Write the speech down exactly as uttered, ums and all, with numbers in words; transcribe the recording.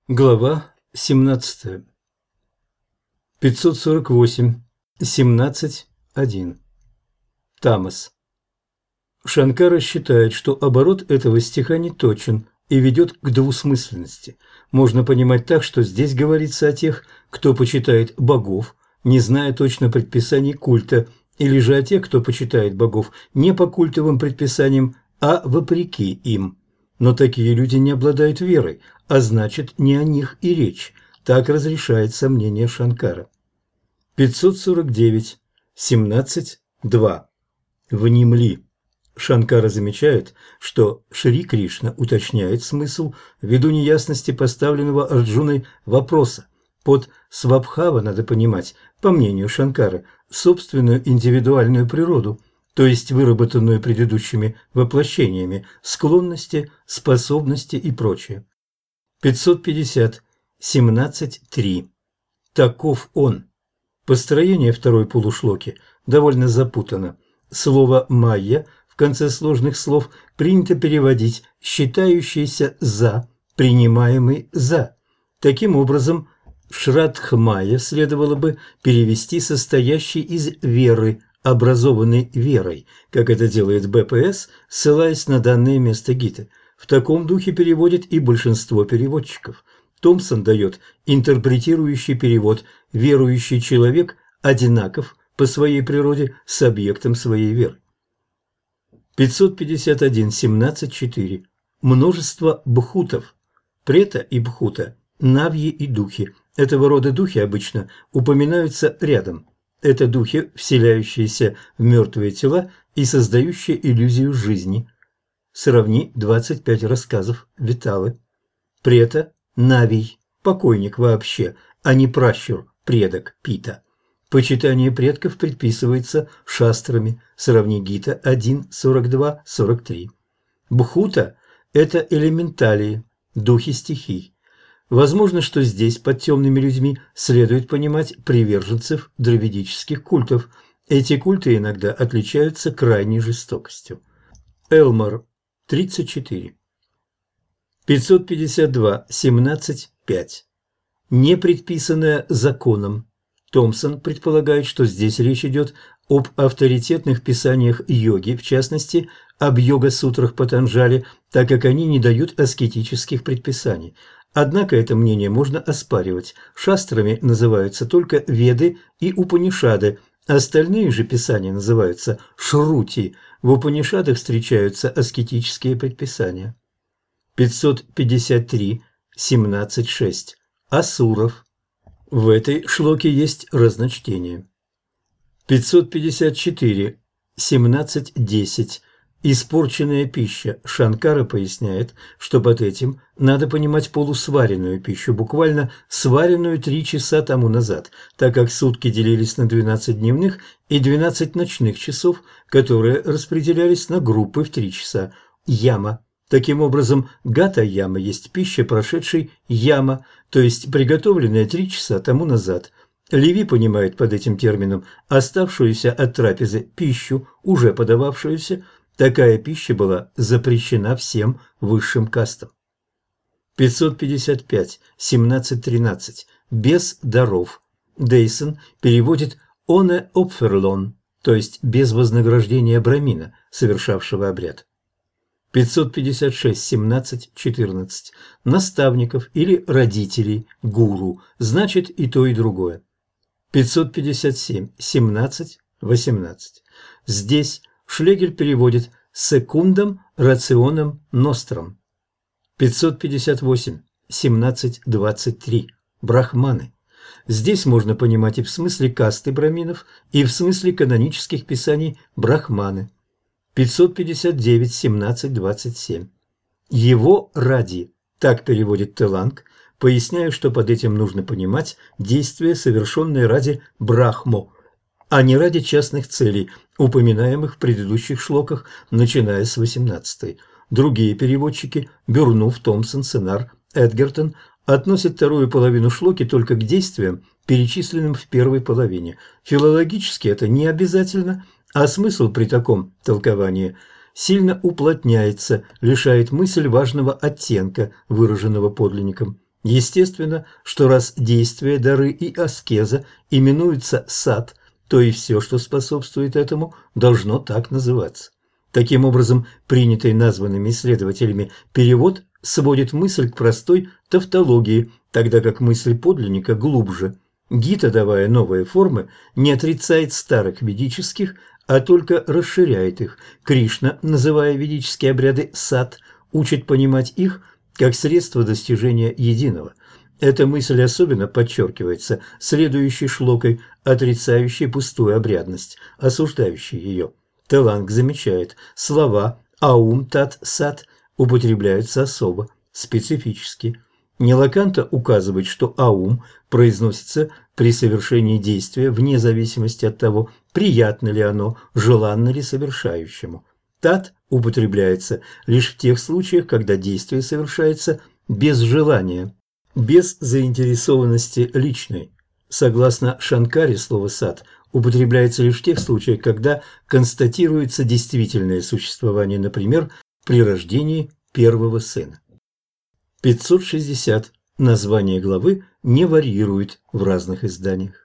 Глава семнадцатая. пятьсот сорок восемь. семнадцать. один. Тамас. Шанкара считает, что оборот этого стиха не точен и ведет к двусмысленности. Можно понимать так, что здесь говорится о тех, кто почитает богов, не зная точно предписаний культа, или же о тех, кто почитает богов не по культовым предписаниям, а вопреки им. Но такие люди не обладают верой, а значит, не о них и речь. Так разрешает сомнение Шанкара. пятьсот сорок девять. семнадцать. два. Внемли. Шанкара замечает, что Шри Кришна уточняет смысл ввиду неясности поставленного Арджуной вопроса. Под свабхава надо понимать, по мнению Шанкары, собственную индивидуальную природу, то есть выработанную предыдущими воплощениями, склонности, способности и прочее. пятьсот пятьдесят. семнадцать. три. Таков он. Построение второй полушлоки довольно запутано. Слово «майя» в конце сложных слов принято переводить «считающийся за», «принимаемый за». Таким образом, Шрадхмайя следовало бы перевести «состоящий из веры», образованный верой, как это делает Б П С, ссылаясь на данное место Гиты. В таком духе переводит и большинство переводчиков. Томпсон дает интерпретирующий перевод «верующий человек одинаков по своей природе с объектом своей веры». пятьсот пятьдесят один. семнадцать. четыре. Множество бхутов. Прета и бхута, навьи и духи. Этого рода духи обычно упоминаются рядом. Это духи, вселяющиеся в мертвые тела и создающие иллюзию жизни. Сравни двадцать пять рассказов Виталы. Прета – навий, покойник вообще, а не пращур, предок Пита. Почитание предков предписывается шастрами. Сравни Гита один, сорок два, сорок три. Бхута – это элементалии, духи стихий. Возможно, что здесь под темными людьми следует понимать приверженцев дравидических культов. Эти культы иногда отличаются крайней жестокостью. Элмар, тридцать четыре. пятьсот пятьдесят два. семнадцать. пять. Не предписанное законом. Томпсон предполагает, что здесь речь идет об авторитетных писаниях йоги, в частности, об йога-сутрах Патанджали, так как они не дают аскетических предписаний. Однако это мнение можно оспаривать. Шастрами называются только Веды и Упанишады, остальные же писания называются Шрути. В Упанишадах встречаются аскетические предписания. пятьсот пятьдесят три. семнадцать. шесть. Асуров. В этой шлоке есть разночтение. пятьсот пятьдесят четыре. семнадцать. десять. Испорченная пища. Шанкара поясняет, что под этим надо понимать полусваренную пищу, буквально сваренную три часа тому назад, так как сутки делились на двенадцать дневных и двенадцать ночных часов, которые распределялись на группы в три часа. Яма. Таким образом, гата-яма есть пища, прошедшей яма, то есть приготовленная три часа тому назад. Леви понимает под этим термином оставшуюся от трапезы пищу, уже подававшуюся. Такая пища была запрещена всем высшим кастам. пятьсот пятьдесят пять. семнадцать. тринадцать. Без даров. Дейсон переводит «оне опферлон», то есть без вознаграждения брамина, совершавшего обряд. пятьсот пятьдесят шесть. семнадцать. четырнадцать. Наставников или родителей, гуру, значит и то, и другое. пятьсот пятьдесят семь. семнадцать. восемнадцать. Здесь Шлегель переводит «секундам рационом ностром». пятьсот пятьдесят восемь. семнадцать. двадцать три. Брахманы. Здесь можно понимать и в смысле касты браминов, и в смысле канонических писаний брахманы. пятьсот пятьдесят девять. семнадцать. двадцать семь. Его ради. Так переводит Теланг, поясняя, что под этим нужно понимать действия, совершенные ради Брахмо, а не ради частных целей, упоминаемых в предыдущих шлоках, начиная с восемнадцатой. Другие переводчики – Бюрнув, Томпсон, Сенар, Эдгертон – относят вторую половину шлоки только к действиям, перечисленным в первой половине. Филологически это не обязательно, а смысл при таком толковании сильно уплотняется, лишает мысль важного оттенка, выраженного подлинником. Естественно, что раз действия, дары и аскеза именуются сад, то и все, что способствует этому, должно так называться. Таким образом, принятый названными исследователями перевод сводит мысль к простой тавтологии, тогда как мысль подлинника глубже. Гита, давая новые формы, не отрицает старых ведических, а только расширяет их. Кришна, называя ведические обряды сад, учит понимать их как средство достижения единого. Эта мысль особенно подчеркивается следующей шлокой, отрицающей пустую обрядность, осуждающей ее. Теланг замечает, слова «аум тат сат» употребляются особо, специфически. Нилаканта указывает, что «аум» произносится при совершении действия вне зависимости от того, приятно ли оно, желанно ли совершающему. «Тат» употребляется лишь в тех случаях, когда действие совершается без желания, без заинтересованности личной. Согласно Шанкаре, слово «сад» употребляется лишь в тех случаях, когда констатируется действительное существование, например, при рождении первого сына. пятьсот шестьдесят. Название главы не варьирует в разных изданиях.